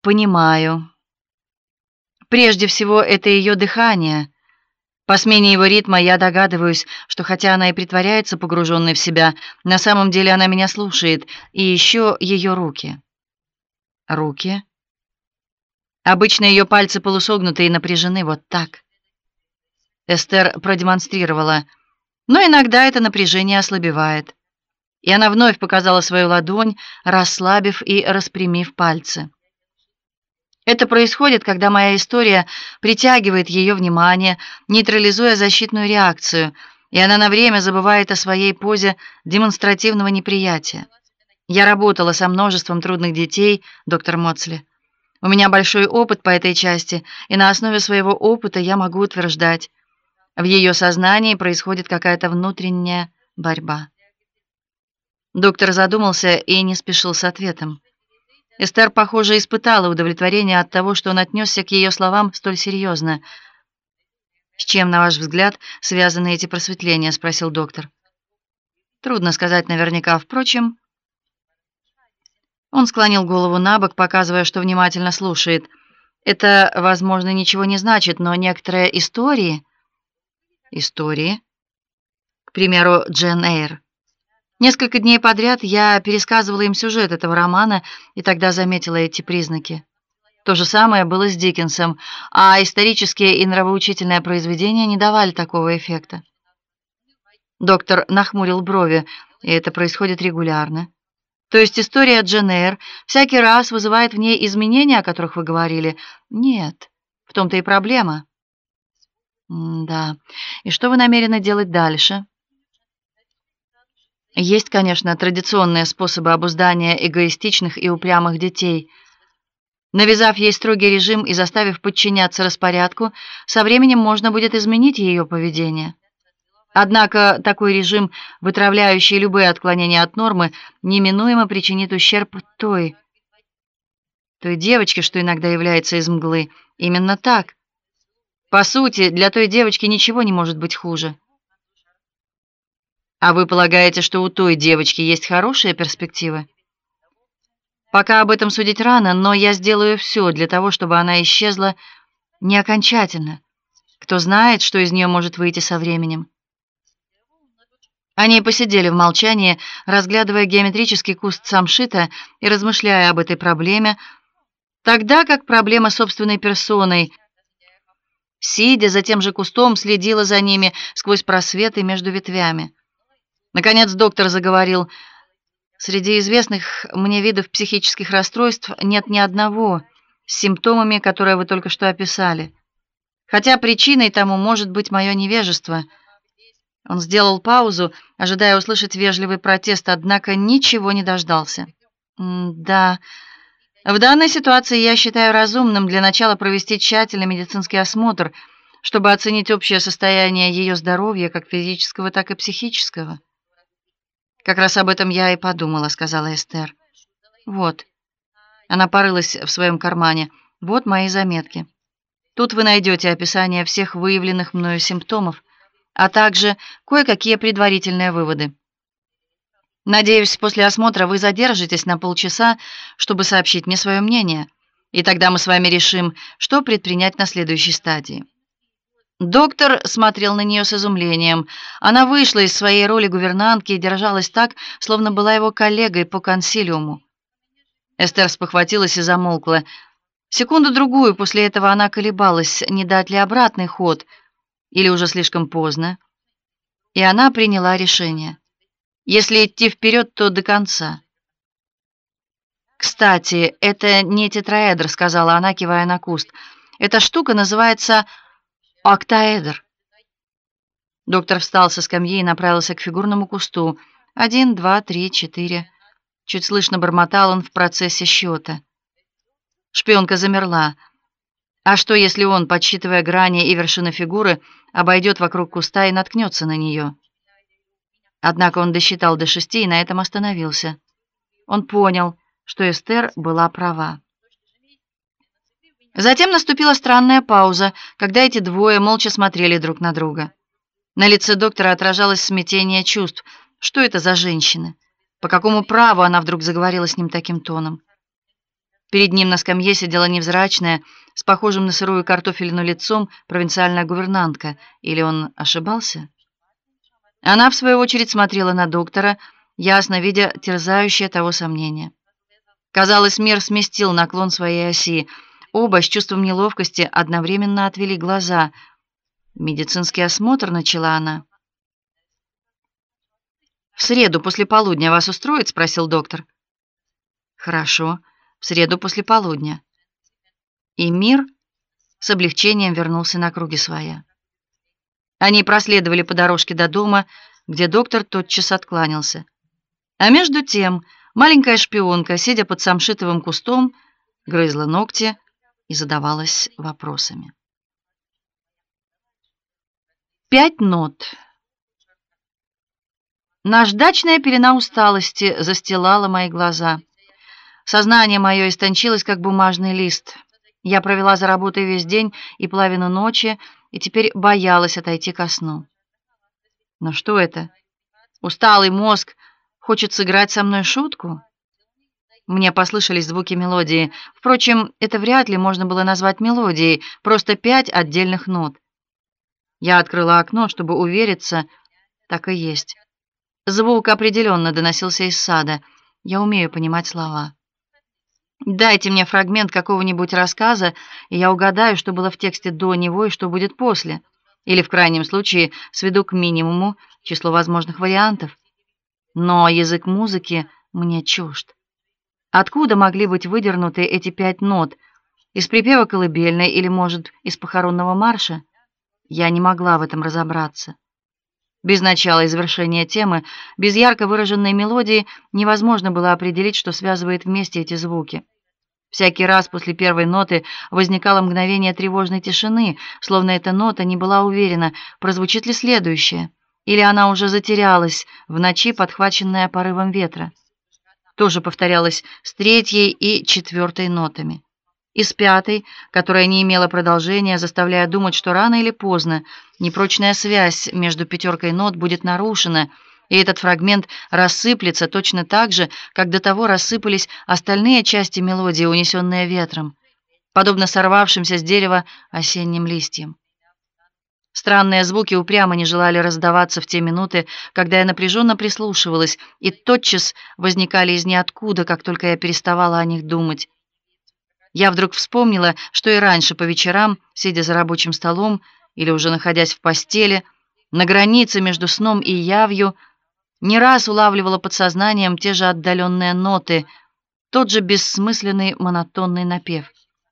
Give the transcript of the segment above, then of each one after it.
Понимаю. Прежде всего, это ее дыхание. По смене его ритма я догадываюсь, что хотя она и притворяется погруженной в себя, на самом деле она меня слушает, и еще ее руки. Руки? Обычно ее пальцы полусогнуты и напряжены вот так. Эстер продемонстрировала, но иногда это напряжение ослабевает. И она вновь показала свою ладонь, расслабив и распрямив пальцы. Это происходит, когда моя история притягивает ее внимание, нейтрализуя защитную реакцию, и она на время забывает о своей позе демонстративного неприятия. Я работала со множеством трудных детей, доктор Моцли. У меня большой опыт по этой части, и на основе своего опыта я могу утверждать, в ее сознании происходит какая-то внутренняя борьба. Доктор задумался и не спешил с ответом. Эстер, похоже, испытала удовлетворение от того, что он отнесся к ее словам столь серьезно. «С чем, на ваш взгляд, связаны эти просветления?» — спросил доктор. «Трудно сказать наверняка. Впрочем...» Он склонил голову набок, показывая, что внимательно слушает. «Это, возможно, ничего не значит, но некоторые истории...» «Истории?» «К примеру, Джейн Эйр. Несколько дней подряд я пересказывала им сюжет этого романа, и тогда заметила эти признаки. То же самое было с Диккенсом, а исторические и нравоучительные произведения не давали такого эффекта». Доктор нахмурил брови. «И это происходит регулярно. То есть история Джейн Эйр всякий раз вызывает в ней изменения, о которых вы говорили?» «Нет, в том-то и проблема». «Да. И что вы намерены делать дальше?» Есть, конечно, традиционные способы обуздания эгоистичных и упрямых детей. Навязав ей строгий режим и заставив подчиняться распорядку, со временем можно будет изменить ее поведение. Однако такой режим, вытравляющий любые отклонения от нормы, неминуемо причинит ущерб той девочке, что иногда является из мглы. Именно так. По сути, для той девочки ничего не может быть хуже. А вы полагаете, что у той девочки есть хорошие перспективы? Пока об этом судить рано, но я сделаю все для того, чтобы она исчезла не окончательно. Кто знает, что из нее может выйти со временем. Они посидели в молчании, разглядывая геометрический куст самшита и размышляя об этой проблеме, тогда как проблема собственной персоной, сидя за тем же кустом, следила за ними сквозь просветы между ветвями. Наконец доктор заговорил. «Среди известных мне видов психических расстройств нет ни одного с симптомами, которые вы только что описали. Хотя причиной тому может быть мое невежество». Он сделал паузу, ожидая услышать вежливый протест, однако ничего не дождался. «Да, в данной ситуации я считаю разумным для начала провести тщательный медицинский осмотр, чтобы оценить общее состояние ее здоровья, как физического, так и психического». «Как раз об этом я и подумала», — сказала Эстер. «Вот». Она порылась в своем кармане. «Вот мои заметки. Тут вы найдете описание всех выявленных мною симптомов, а также кое-какие предварительные выводы. Надеюсь, после осмотра вы задержитесь на полчаса, чтобы сообщить мне свое мнение, и тогда мы с вами решим, что предпринять на следующей стадии». Доктор смотрел на нее с изумлением. Она вышла из своей роли гувернантки и держалась так, словно была его коллегой по консилиуму. Эстер спохватилась и замолкла. Секунду-другую после этого она колебалась, не дать ли обратный ход, или уже слишком поздно. И она приняла решение. Если идти вперед, то до конца. «Кстати, это не тетраэдр», — сказала она, кивая на куст. «Эта штука называется октаэдр». Доктор встал со скамьи и направился к фигурному кусту. 1, 2, 3, 4. Чуть слышно бормотал он в процессе счета. Шпионка замерла. А что, если он, подсчитывая грани и вершины фигуры, обойдет вокруг куста и наткнется на нее? Однако он досчитал до 6 и на этом остановился. Он понял, что Эстер была права. Затем наступила странная пауза, когда эти двое молча смотрели друг на друга. На лице доктора отражалось смятение чувств. Что это за женщина? По какому праву она вдруг заговорила с ним таким тоном? Перед ним на скамье сидела невзрачная, с похожим на сырую картофелину лицом, провинциальная гувернантка. Или он ошибался? Она, в свою очередь, смотрела на доктора, ясно видя терзающее того сомнение. Казалось, мир сместил наклон своей оси. Оба с чувством неловкости одновременно отвели глаза. «Медицинский осмотр», — начала она. «В среду после полудня вас устроит?» — спросил доктор. «Хорошо, в среду после полудня». И мир с облегчением вернулся на круги своя. Они проследовали по дорожке до дома, где доктор тотчас откланялся. А между тем маленькая шпионка, сидя под самшитовым кустом, грызла ногти и задавалась вопросами. 5 нот. Наждачная пелена усталости застилала мои глаза. Сознание мое истончилось, как бумажный лист. Я провела за работой весь день и половину ночи, и теперь боялась отойти ко сну. Но что это? Усталый мозг хочет сыграть со мной шутку? Мне послышались звуки мелодии. Впрочем, это вряд ли можно было назвать мелодией, просто 5 отдельных нот. Я открыла окно, чтобы увериться, так и есть. Звук определенно доносился из сада. Я умею понимать слова. Дайте мне фрагмент какого-нибудь рассказа, и я угадаю, что было в тексте до него и что будет после. Или, в крайнем случае, сведу к минимуму число возможных вариантов. Но язык музыки мне чужд. Откуда могли быть выдернуты эти 5 нот? Из припева колыбельной или, может, из похоронного марша? Я не могла в этом разобраться. Без начала и завершения темы, без ярко выраженной мелодии невозможно было определить, что связывает вместе эти звуки. Всякий раз после первой ноты возникало мгновение тревожной тишины, словно эта нота не была уверена, прозвучит ли следующая, или она уже затерялась в ночи, подхваченная порывом ветра. То же повторялось с 3-й и 4-й нотами. И с 5-й, которая не имела продолжения, заставляя думать, что рано или поздно непрочная связь между 5 нот будет нарушена, и этот фрагмент рассыплется точно так же, как до того рассыпались остальные части мелодии, унесенные ветром, подобно сорвавшимся с дерева осенним листьям. Странные звуки упрямо не желали раздаваться в те минуты, когда я напряженно прислушивалась, и тотчас возникали из ниоткуда, как только я переставала о них думать. Я вдруг вспомнила, что и раньше по вечерам, сидя за рабочим столом или уже находясь в постели, на границе между сном и явью, не раз улавливала подсознанием те же отдаленные ноты, тот же бессмысленный монотонный напев.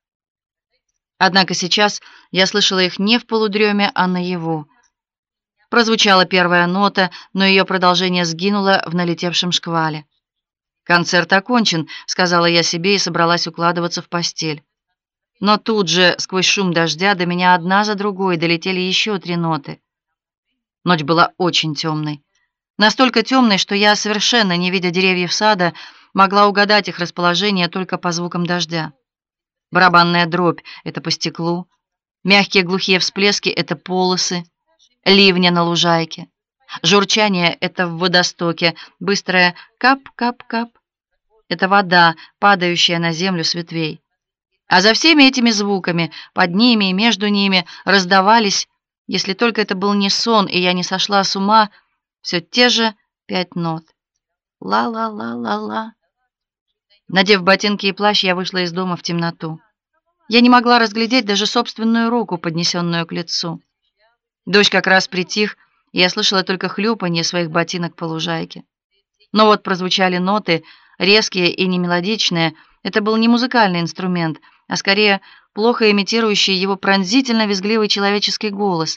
Однако сейчас я слышала их не в полудреме, а наяву. Прозвучала первая нота, но ее продолжение сгинуло в налетевшем шквале. «Концерт окончен», — сказала я себе и собралась укладываться в постель. Но тут же, сквозь шум дождя, до меня одна за другой долетели еще 3 ноты. Ночь была очень темной. Настолько темной, что я, совершенно не видя деревьев сада, могла угадать их расположение только по звукам дождя. Барабанная дробь — это по стеклу, мягкие глухие всплески — это полосы, ливня на лужайке. Журчание — это в водостоке, быстрое кап-кап-кап — это вода, падающая на землю с ветвей. А за всеми этими звуками, под ними и между ними, раздавались, если только это был не сон, и я не сошла с ума, все те же 5 нот. Ла-ла-ла-ла-ла. Надев ботинки и плащ, я вышла из дома в темноту. Я не могла разглядеть даже собственную руку, поднесенную к лицу. Дождь как раз притих, и я слышала только хлюпанье своих ботинок по лужайке. Но вот прозвучали ноты, резкие и немелодичные. Это был не музыкальный инструмент, а скорее плохо имитирующий его пронзительно-визгливый человеческий голос.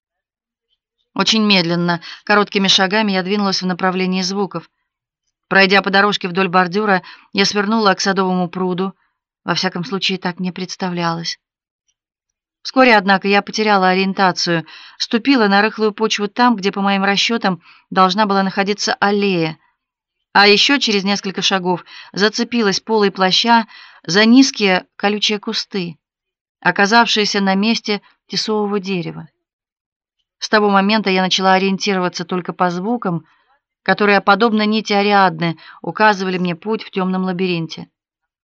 Очень медленно, короткими шагами я двинулась в направлении звуков. Пройдя по дорожке вдоль бордюра, я свернула к садовому пруду. Во всяком случае, так мне представлялось. Вскоре, однако, я потеряла ориентацию, ступила на рыхлую почву там, где, по моим расчетам, должна была находиться аллея, а еще через несколько шагов зацепилась полой плаща за низкие колючие кусты, оказавшиеся на месте тисового дерева. С того момента я начала ориентироваться только по звукам, которые, подобно нити Ариадны, указывали мне путь в темном лабиринте.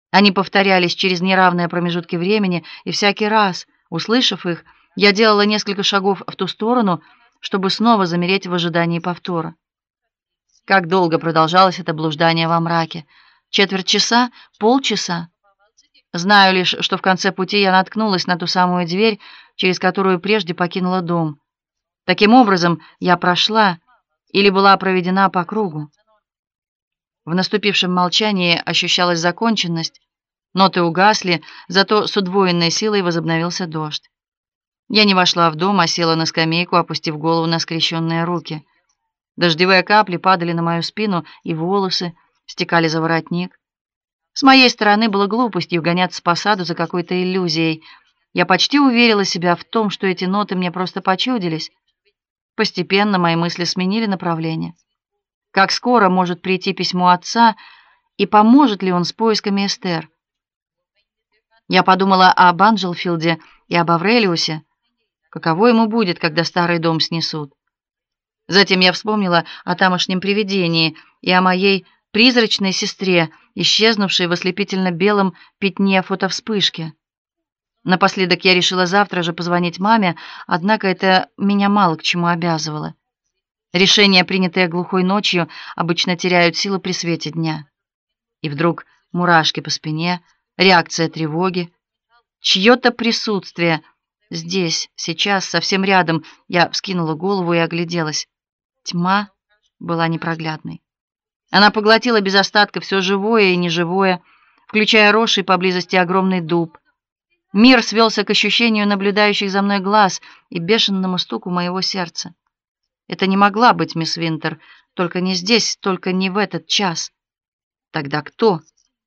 Они повторялись через неравные промежутки времени, и всякий раз, услышав их, я делала несколько шагов в ту сторону, чтобы снова замереть в ожидании повтора. Как долго продолжалось это блуждание во мраке? Четверть часа? Полчаса? Знаю лишь, что в конце пути я наткнулась на ту самую дверь, через которую прежде покинула дом. Таким образом, я прошла или была проведена по кругу. В наступившем молчании ощущалась законченность. Ноты угасли, зато с удвоенной силой возобновился дождь. Я не вошла в дом, а села на скамейку, опустив голову на скрещенные руки. Дождевые капли падали на мою спину, и волосы стекали за воротник. С моей стороны было глупостью гоняться по саду за какой-то иллюзией. Я почти уверила себя в том, что эти ноты мне просто почудились. Постепенно мои мысли сменили направление. Как скоро может прийти письмо отца, и поможет ли он с поисками Эстер? Я подумала об Анджелфилде и об Аврелиусе. Каково ему будет, когда старый дом снесут? Затем я вспомнила о тамошнем привидении и о моей призрачной сестре, исчезнувшей в ослепительно-белом пятне фотовспышки. Напоследок я решила завтра же позвонить маме, однако это меня мало к чему обязывало. Решения, принятые глухой ночью, обычно теряют силу при свете дня. И вдруг мурашки по спине, реакция тревоги, чьё-то присутствие здесь, сейчас, совсем рядом. Я вскинула голову и огляделась. Тьма была непроглядной. Она поглотила без остатка все живое и неживое, включая росший поблизости огромный дуб. Мир свелся к ощущению наблюдающих за мной глаз и бешеному стуку моего сердца. Это не могла быть мисс Винтер, только не здесь, только не в этот час. Тогда кто?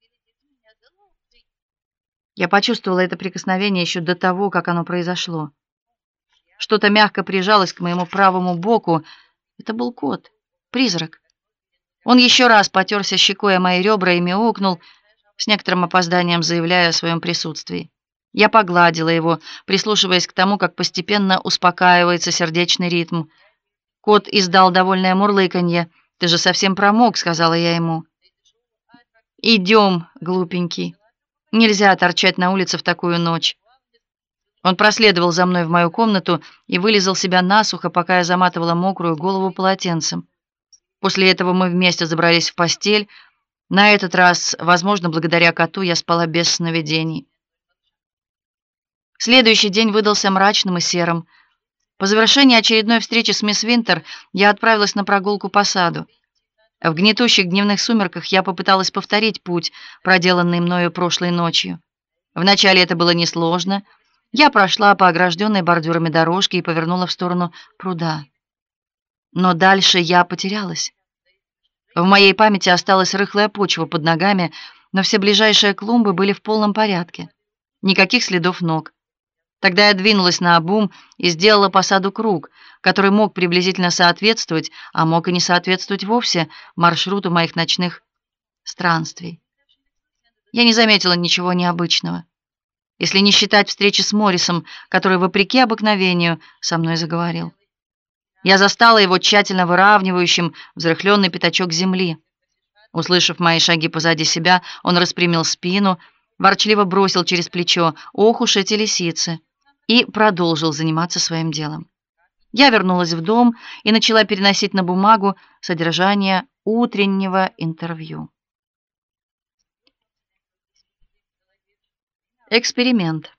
Я почувствовала это прикосновение еще до того, как оно произошло. Что-то мягко прижалось к моему правому боку. Это был кот, призрак. Он еще раз потерся щекой о мои ребра и мяукнул, с некоторым опозданием заявляя о своем присутствии. Я погладила его, прислушиваясь к тому, как постепенно успокаивается сердечный ритм. Кот издал довольное мурлыканье. «Ты же совсем промок», — сказала я ему. «Идем, глупенький. Нельзя торчать на улице в такую ночь». Он проследовал за мной в мою комнату и вылизал себя насухо, пока я заматывала мокрую голову полотенцем. После этого мы вместе забрались в постель. На этот раз, возможно, благодаря коту, я спала без сновидений. Следующий день выдался мрачным и серым. По завершении очередной встречи с мисс Винтер я отправилась на прогулку по саду. В гнетущих дневных сумерках я попыталась повторить путь, проделанный мною прошлой ночью. Вначале это было несложно. Я прошла по огражденной бордюрами дорожке и повернула в сторону пруда. Но дальше я потерялась. В моей памяти осталась рыхлая почва под ногами, но все ближайшие клумбы были в полном порядке. Никаких следов ног. Тогда я двинулась наобум и сделала по саду круг, который мог приблизительно соответствовать, а мог и не соответствовать вовсе маршруту моих ночных странствий. Я не заметила ничего необычного, если не считать встречи с Моррисом, который, вопреки обыкновению, со мной заговорил. Я застала его тщательно выравнивающим взрыхленный пятачок земли. Услышав мои шаги позади себя, он распрямил спину, ворчливо бросил через плечо: «Ох уж эти лисицы!» и продолжил заниматься своим делом. Я вернулась в дом и начала переносить на бумагу содержание утреннего интервью. Эксперимент.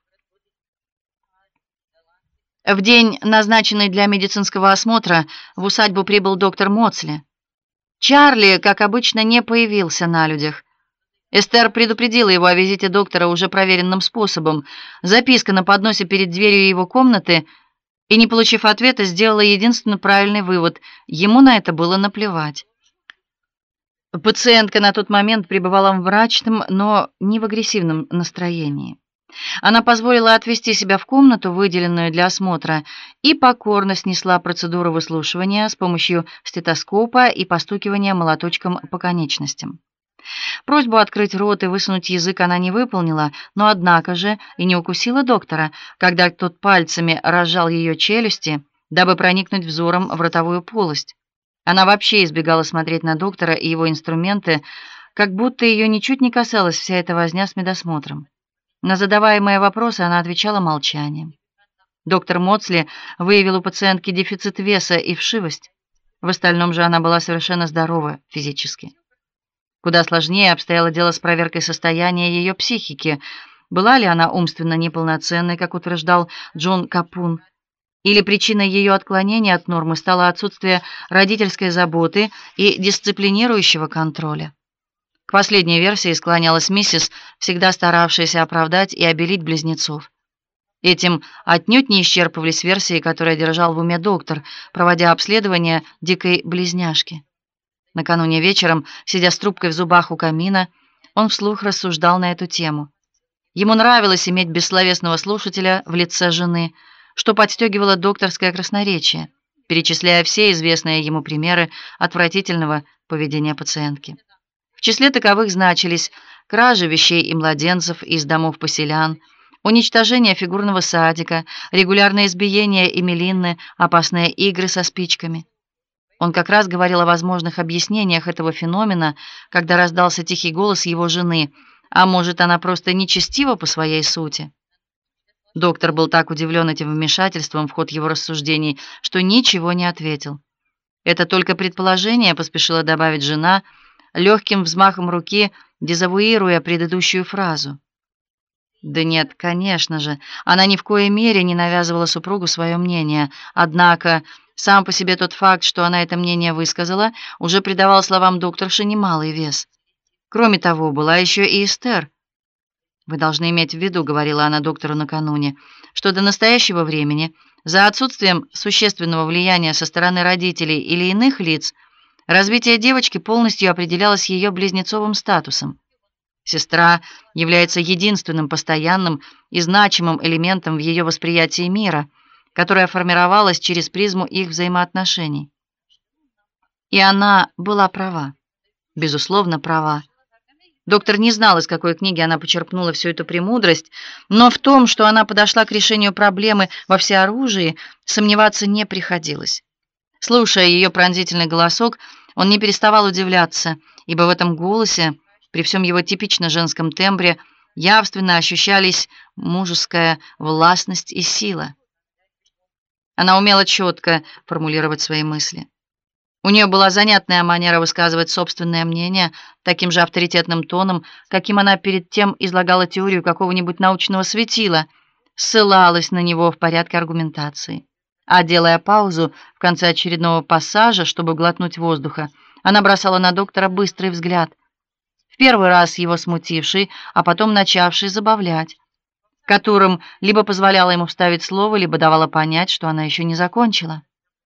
В день, назначенный для медицинского осмотра, в усадьбу прибыл доктор Моцли. Чарли, как обычно, не появился на людях. Эстер предупредила его о визите доктора уже проверенным способом. Записка на подносе перед дверью его комнаты, и, не получив ответа, сделала единственно правильный вывод: ему на это было наплевать. Пациентка на тот момент пребывала в мрачном, но не в агрессивном настроении. Она позволила отвести себя в комнату, выделенную для осмотра, и покорно снесла процедуру выслушивания с помощью стетоскопа и постукивания молоточком по конечностям. Просьбу открыть рот и высунуть язык она не выполнила, но однако же и не укусила доктора, когда тот пальцами разжал ее челюсти, дабы проникнуть взором в ротовую полость. Она вообще избегала смотреть на доктора и его инструменты, как будто ее ничуть не касалась вся эта возня с медосмотром. На задаваемые вопросы она отвечала молчанием. Доктор Моцли выявил у пациентки дефицит веса и вшивость. В остальном же она была совершенно здорова физически. Куда сложнее обстояло дело с проверкой состояния ее психики. Была ли она умственно неполноценной, как утверждал Джон Капун, или причиной ее отклонения от нормы стало отсутствие родительской заботы и дисциплинирующего контроля. К последней версии склонялась миссис, всегда старавшаяся оправдать и обелить близнецов. Этим отнюдь не исчерпывались версии, которые держал в уме доктор, проводя обследование дикой близняшки. Накануне вечером, сидя с трубкой в зубах у камина, он вслух рассуждал на эту тему. Ему нравилось иметь бессловесного слушателя в лице жены, что подстегивало докторское красноречие, перечисляя все известные ему примеры отвратительного поведения пациентки. В числе таковых значились кражи вещей и младенцев из домов поселян, уничтожение фигурного садика, регулярное избиение Эмилины, опасные игры со спичками. Он как раз говорил о возможных объяснениях этого феномена, когда раздался тихий голос его жены: «А может, она просто нечестива по своей сути?» Доктор был так удивлен этим вмешательством в ход его рассуждений, что ничего не ответил. «Это только предположение», — поспешила добавить жена, легким взмахом руки дезавуируя предыдущую фразу. Да нет, конечно же, она ни в коей мере не навязывала супругу свое мнение, однако сам по себе тот факт, что она это мнение высказала, уже придавал словам докторши немалый вес. Кроме того, была еще и Эстер. «Вы должны иметь в виду», — говорила она доктору накануне, «что до настоящего времени, за отсутствием существенного влияния со стороны родителей или иных лиц, развитие девочки полностью определялось ее близнецовым статусом. Сестра является единственным постоянным и значимым элементом в ее восприятии мира, которое формировалось через призму их взаимоотношений». И она была права, безусловно права. Доктор не знал, из какой книги она почерпнула всю эту премудрость, но в том, что она подошла к решению проблемы во всеоружии, сомневаться не приходилось. Слушая ее пронзительный голосок, он не переставал удивляться, ибо в этом голосе, при всем его типично женском тембре, явственно ощущались мужеская властность и сила. Она умела четко формулировать свои мысли. У нее была занятная манера высказывать собственное мнение таким же авторитетным тоном, каким она перед тем излагала теорию какого-нибудь научного светила, ссылалась на него в порядке аргументации. А делая паузу в конце очередного пассажа, чтобы глотнуть воздуха, она бросала на доктора быстрый взгляд, в первый раз его смутивший, а потом начавший забавлять, которым либо позволяла ему вставить слово, либо давала понять, что она еще не закончила.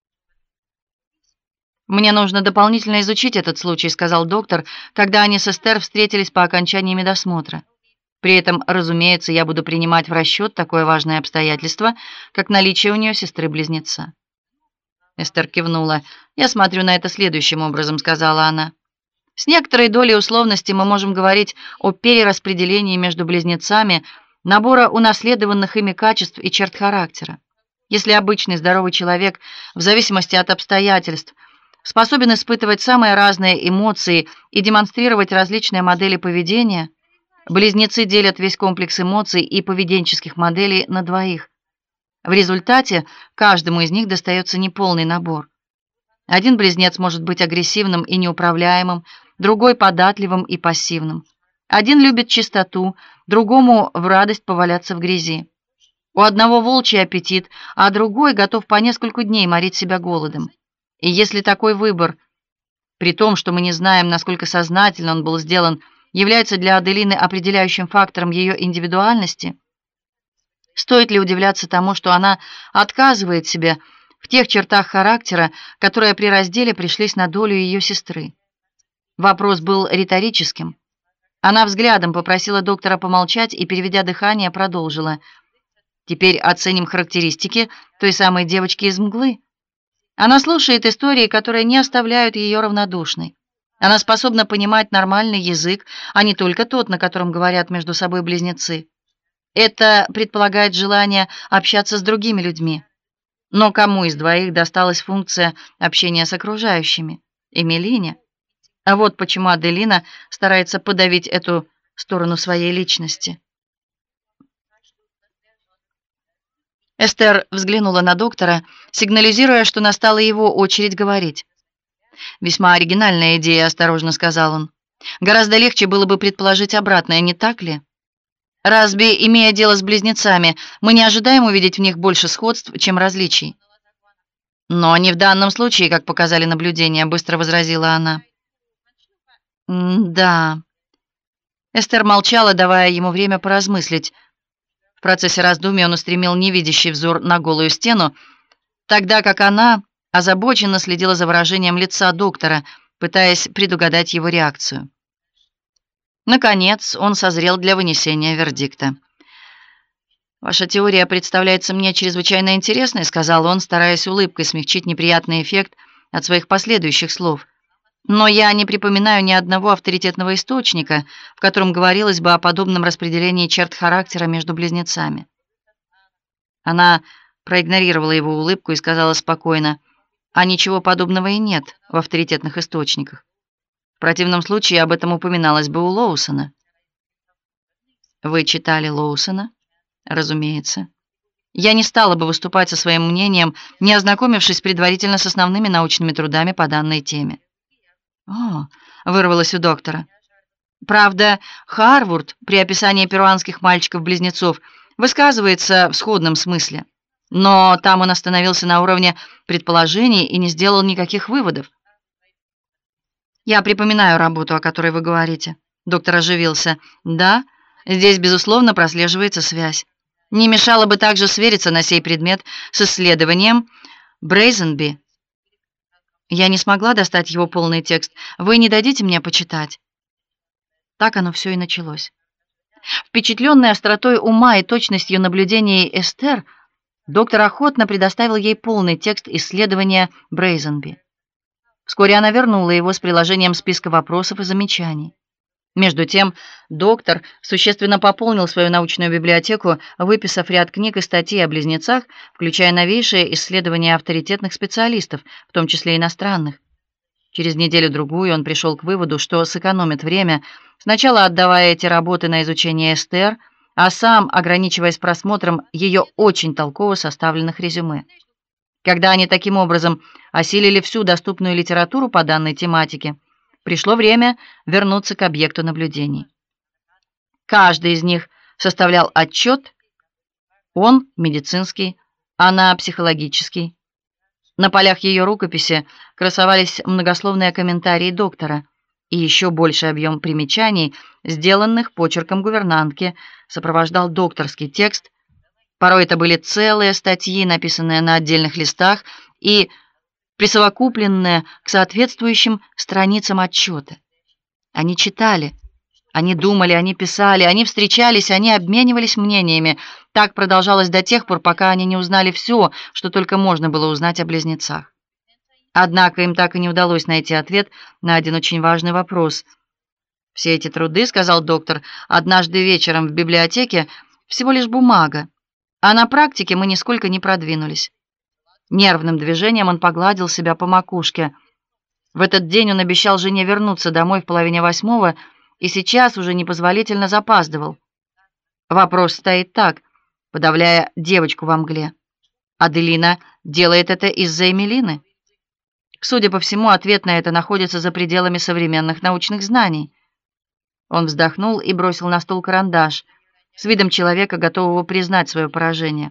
«Мне нужно дополнительно изучить этот случай», — сказал доктор, когда они с Эстер встретились по окончании медосмотра. «При этом, разумеется, я буду принимать в расчет такое важное обстоятельство, как наличие у нее сестры-близнеца». Эстер кивнула. «Я смотрю на это следующим образом», — сказала она. «С некоторой долей условности мы можем говорить о перераспределении между близнецами набора унаследованных ими качеств и черт характера. Если обычный здоровый человек, в зависимости от обстоятельств, способен испытывать самые разные эмоции и демонстрировать различные модели поведения, близнецы делят весь комплекс эмоций и поведенческих моделей на двоих. В результате каждому из них достается неполный набор. Один близнец может быть агрессивным и неуправляемым, другой податливым и пассивным. Один любит чистоту, другому в радость поваляться в грязи. У одного волчий аппетит, а другой готов по несколько дней морить себя голодом. И если такой выбор, при том, что мы не знаем, насколько сознательно он был сделан, является для Аделины определяющим фактором ее индивидуальности, стоит ли удивляться тому, что она отказывает себе в тех чертах характера, которые при разделе пришлись на долю ее сестры? Вопрос был риторическим. Она взглядом попросила доктора помолчать и, переведя дыхание, продолжила: «Теперь оценим характеристики той самой девочки из мглы. Она слушает истории, которые не оставляют ее равнодушной. Она способна понимать нормальный язык, а не только тот, на котором говорят между собой близнецы. Это предполагает желание общаться с другими людьми. Но кому из двоих досталась функция общения с окружающими? Эмилине. А вот почему Аделина старается подавить эту сторону своей личности. Эстер взглянула на доктора, сигнализируя, что настала его очередь говорить. «Весьма оригинальная идея», — осторожно сказал он. «Гораздо легче было бы предположить обратное, не так ли? Разве, имея дело с близнецами, мы не ожидаем увидеть в них больше сходств, чем различий?» «Но не в данном случае, как показали наблюдения», — быстро возразила она. «Да». Эстер молчала, давая ему время поразмыслить. В процессе раздумий он устремил невидящий взор на голую стену, тогда как она озабоченно следила за выражением лица доктора, пытаясь предугадать его реакцию. Наконец, он созрел для вынесения вердикта. «Ваша теория представляется мне чрезвычайно интересной», — сказал он, стараясь улыбкой смягчить неприятный эффект от своих последующих слов. «Но я не припоминаю ни одного авторитетного источника, в котором говорилось бы о подобном распределении черт характера между близнецами». Она проигнорировала его улыбку и сказала спокойно: «А ничего подобного и нет в авторитетных источниках. В противном случае об этом упоминалось бы у Лоусона». «Вы читали Лоусона?» «Разумеется. Я не стала бы выступать со своим мнением, не ознакомившись предварительно с основными научными трудами по данной теме». «О!» — вырвалось у доктора. «Правда, Харвард при описании перуанских мальчиков-близнецов высказывается в сходном смысле, но там он остановился на уровне предположений и не сделал никаких выводов». «Я припоминаю работу, о которой вы говорите». Доктор оживился. «Да, здесь, безусловно, прослеживается связь. Не мешало бы также свериться на сей предмет с исследованием Брейзенби». Я не смогла достать его полный текст. Вы не дадите мне почитать? Так оно все и началось. Впечатленный остротой ума и точностью наблюдений Эстер, доктор охотно предоставил ей полный текст исследования Брейзенби. Вскоре она вернула его с приложением списка вопросов и замечаний. Между тем, доктор существенно пополнил свою научную библиотеку, выписав ряд книг и статей о близнецах, включая новейшие исследования авторитетных специалистов, в том числе иностранных. Через неделю-другую он пришел к выводу, что сэкономит время, сначала отдавая эти работы на изучение Эстер, а сам ограничиваясь просмотром ее очень толково составленных резюме. Когда они таким образом осилили всю доступную литературу по данной тематике, пришло время вернуться к объекту наблюдений. Каждый из них составлял отчет, он медицинский, она психологический. На полях ее рукописи красовались многословные комментарии доктора, и еще больший объем примечаний, сделанных почерком гувернантки, сопровождал докторский текст. Порой это были целые статьи, написанные на отдельных листах и присовокупленные к соответствующим страницам отчета. Они читали, они думали, они писали, они встречались, они обменивались мнениями. Так продолжалось до тех пор, пока они не узнали все, что только можно было узнать о близнецах. Однако им так и не удалось найти ответ на один очень важный вопрос. «Все эти труды, — сказал доктор, — однажды вечером в библиотеке всего лишь бумага, а на практике мы нисколько не продвинулись». Нервным движением он погладил себя по макушке. В этот день он обещал жене вернуться домой в 7:30 и сейчас уже непозволительно запаздывал. Вопрос стоит так, подавляя девочку во мгле. Аделина делает это из-за Эмилины? Судя по всему, ответ на это находится за пределами современных научных знаний. Он вздохнул и бросил на стол карандаш с видом человека, готового признать свое поражение.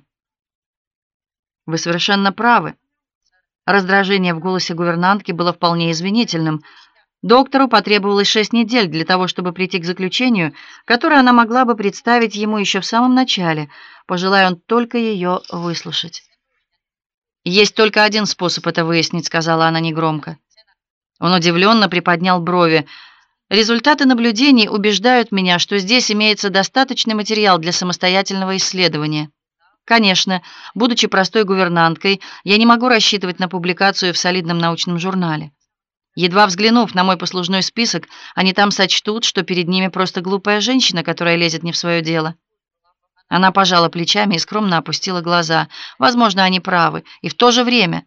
«Вы совершенно правы». Раздражение в голосе гувернантки было вполне извинительным. Доктору потребовалось 6 недель для того, чтобы прийти к заключению, которое она могла бы представить ему еще в самом начале, пожелая он только ее выслушать. «Есть только один способ это выяснить», — сказала она негромко. Он удивленно приподнял брови. «Результаты наблюдений убеждают меня, что здесь имеется достаточный материал для самостоятельного исследования. Конечно, будучи простой гувернанткой, я не могу рассчитывать на публикацию в солидном научном журнале. Едва взглянув на мой послужной список, они там сочтут, что перед ними просто глупая женщина, которая лезет не в свое дело». Она пожала плечами и скромно опустила глаза. Возможно, они правы, и в то же время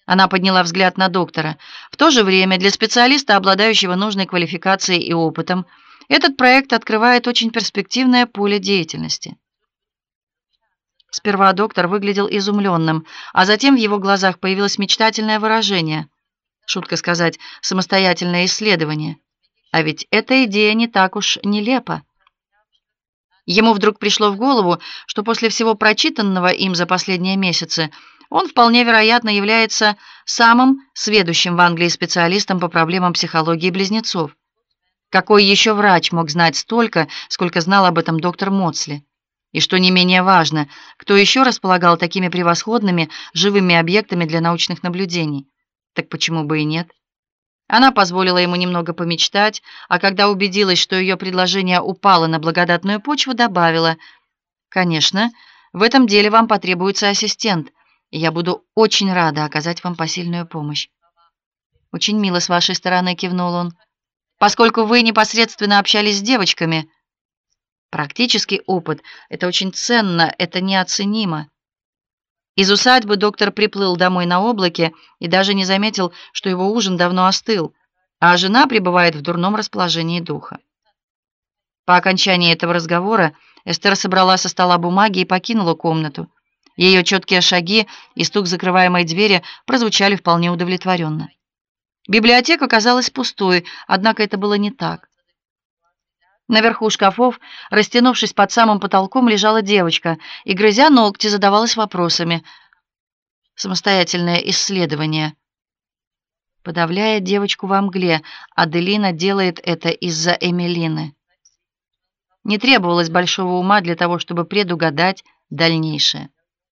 Она подняла взгляд на доктора. В то же время для специалиста, обладающего нужной квалификацией и опытом, этот проект открывает очень перспективное поле деятельности. Сперва доктор выглядел изумленным, а затем в его глазах появилось мечтательное выражение. Шутка сказать, самостоятельное исследование. А ведь эта идея не так уж нелепа. Ему вдруг пришло в голову, что после всего прочитанного им за последние месяцы он вполне вероятно является самым сведущим в Англии специалистом по проблемам психологии близнецов. Какой еще врач мог знать столько, сколько знал об этом доктор Модсли? И что не менее важно, кто еще располагал такими превосходными живыми объектами для научных наблюдений? Так почему бы и нет? Она позволила ему немного помечтать, а когда убедилась, что ее предложение упало на благодатную почву, добавила: «Конечно, в этом деле вам потребуется ассистент, и я буду очень рада оказать вам посильную помощь». «Очень мило с вашей стороны», — кивнул он. «Поскольку вы непосредственно общались с девочками, практический опыт — это очень ценно, это неоценимо». Из усадьбы доктор приплыл домой на облаке и даже не заметил, что его ужин давно остыл, а жена пребывает в дурном расположении духа. По окончании этого разговора Эстер собрала со стола бумаги и покинула комнату. Ее четкие шаги и стук закрываемой двери прозвучали вполне удовлетворенно. Библиотека казалась пустой, однако это было не так. Наверху шкафов, растянувшись под самым потолком, лежала девочка и, грызя ногти, задавалась вопросами. Самостоятельное исследование. Подавляя девочку во мгле, Аделина делает это из-за Эмилины. Не требовалось большого ума для того, чтобы предугадать дальнейшее.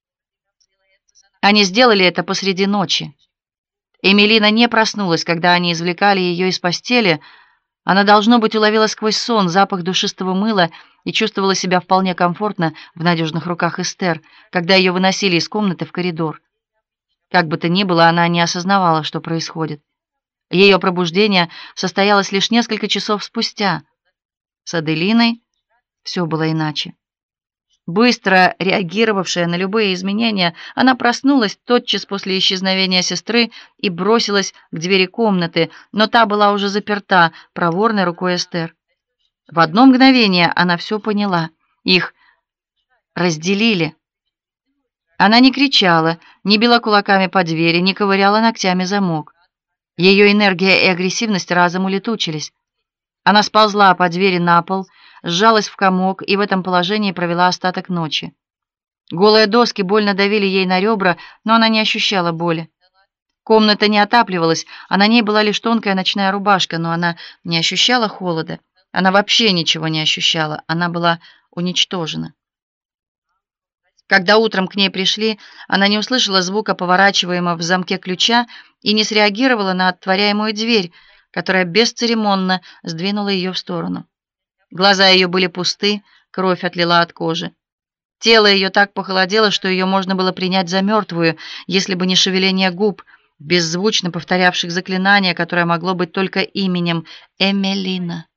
Они сделали это посреди ночи. Эмилина не проснулась, когда они извлекали ее из постели. Она, должно быть, уловила сквозь сон запах душистого мыла и чувствовала себя вполне комфортно в надежных руках Эстер, когда ее выносили из комнаты в коридор. Как бы то ни было, она не осознавала, что происходит. Ее пробуждение состоялось лишь несколько часов спустя. С Аделиной все было иначе. Быстро реагировавшая на любые изменения, она проснулась тотчас после исчезновения сестры и бросилась к двери комнаты, но та была уже заперта проворной рукой Эстер. В одно мгновение она все поняла. Их разделили. Она не кричала, не била кулаками по двери, не ковыряла ногтями замок. Ее энергия и агрессивность разом улетучились. Она сползла по двери на пол, сжалась в комок и в этом положении провела остаток ночи. Голые доски больно давили ей на ребра, но она не ощущала боли. Комната не отапливалась, а на ней была лишь тонкая ночная рубашка, но она не ощущала холода. Она вообще ничего не ощущала, она была уничтожена. Когда утром к ней пришли, она не услышала звука поворачиваемого в замке ключа и не среагировала на отворяемую дверь, которая бесцеремонно сдвинула ее в сторону. Глаза ее были пусты, кровь отлила от кожи. Тело ее так похолодело, что ее можно было принять за мертвую, если бы не шевеление губ, беззвучно повторявших заклинание, которое могло быть только именем Эмилина.